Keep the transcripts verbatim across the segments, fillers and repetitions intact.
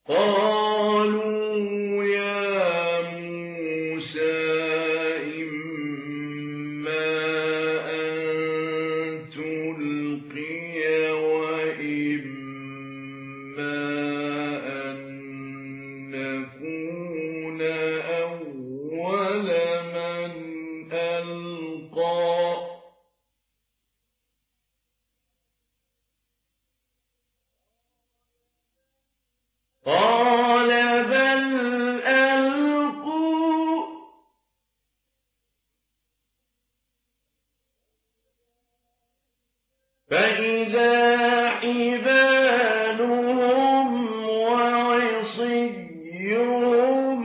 قالوا يا موسى إما أن تلقي وإما أن نكون أول من ألقى قال بل ألقوا فإذا حبالهم وعصيهم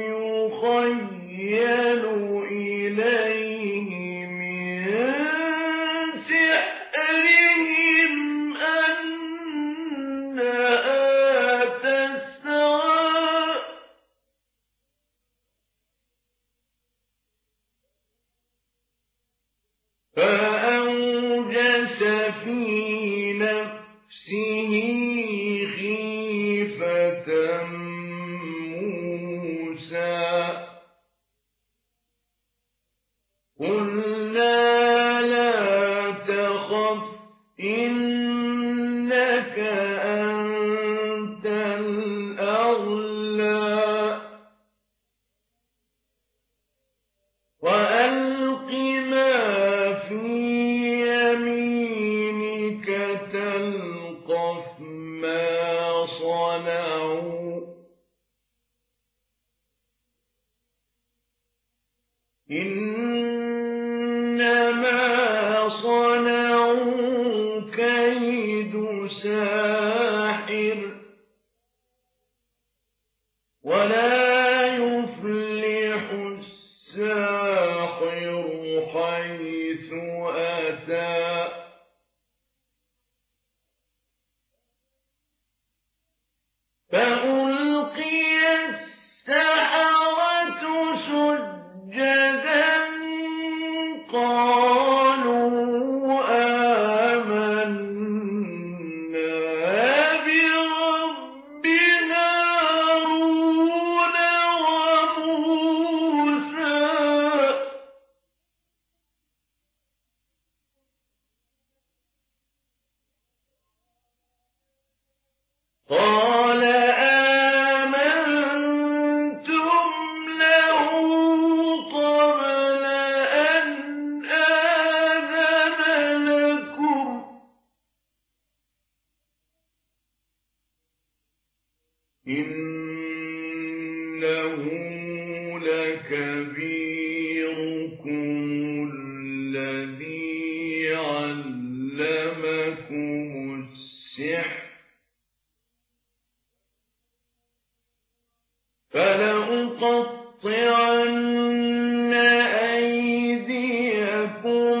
يخيل إليه من سحرهم أنها تسعى فأوجس في نفسه خيفة موسى قلنا لا تخف إنك أنت الأعلى وألق ما في يمينك تلقف ما صنعوا إنما صنعوا كيد ساحر ولا يفلح الساحر حيث أتى فألقي السحرة سجدا قالوا آمنا برب هارون وموسى قال آمنتم له قبل أن آذن لكم إنه لكبيركم الذي علمكم السحر فلأقطعن أيديكم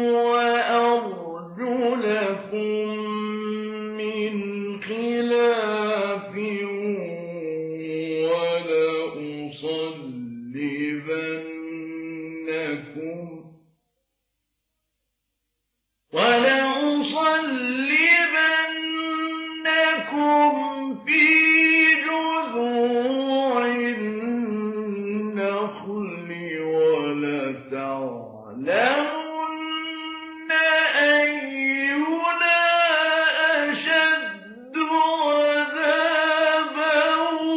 وأرجلكم من خلاف ولأصلبنكم ولأصلبنكم في جذوع النخل ولتعلمن أينا أشد عذابا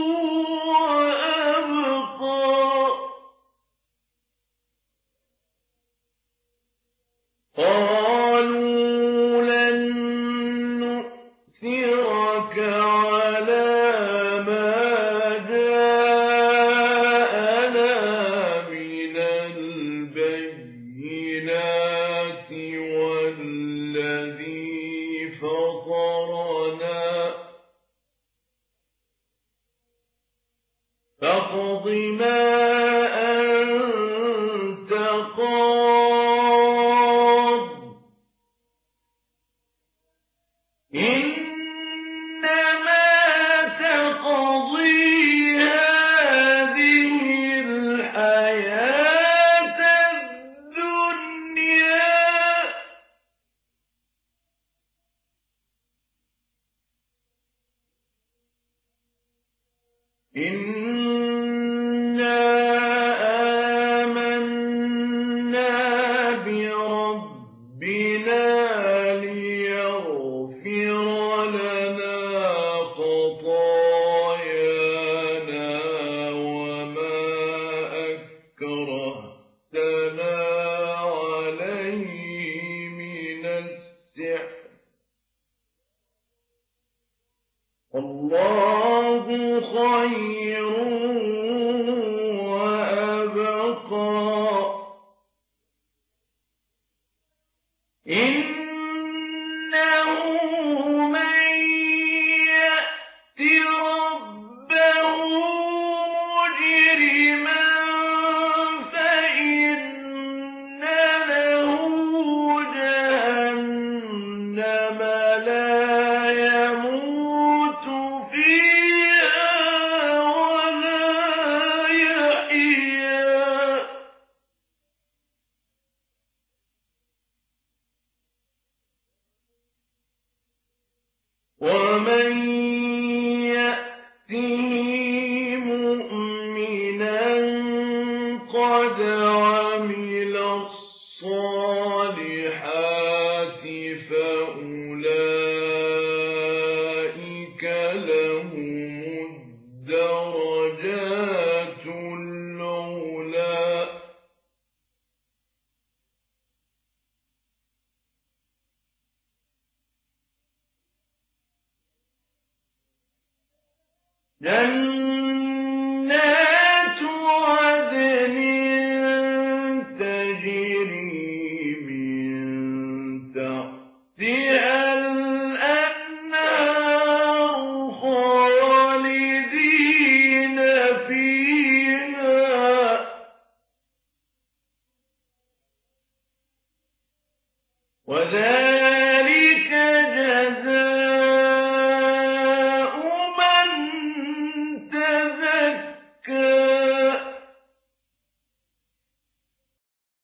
وأبقى قالوا لن نؤثرك على ما جاءنا من البينات والذي فطرنا فاقض ما أنت قاض إنما تقضي هذه الحياة الدنيا إنا آمنا بربنا ليغفر لنا خطايانا وما أكرهتنا عليه من السحر الله خير وأبقى إنه من يأت ربه مجرما فإن له جهنم لا يموت فيها ولا يحيا ومن يأته مؤمنا قد عمل الصالحات فأولئك لهم الدرجات العلى جنات عدن تجري من تحتها الأنهار خالدين فيها وذلك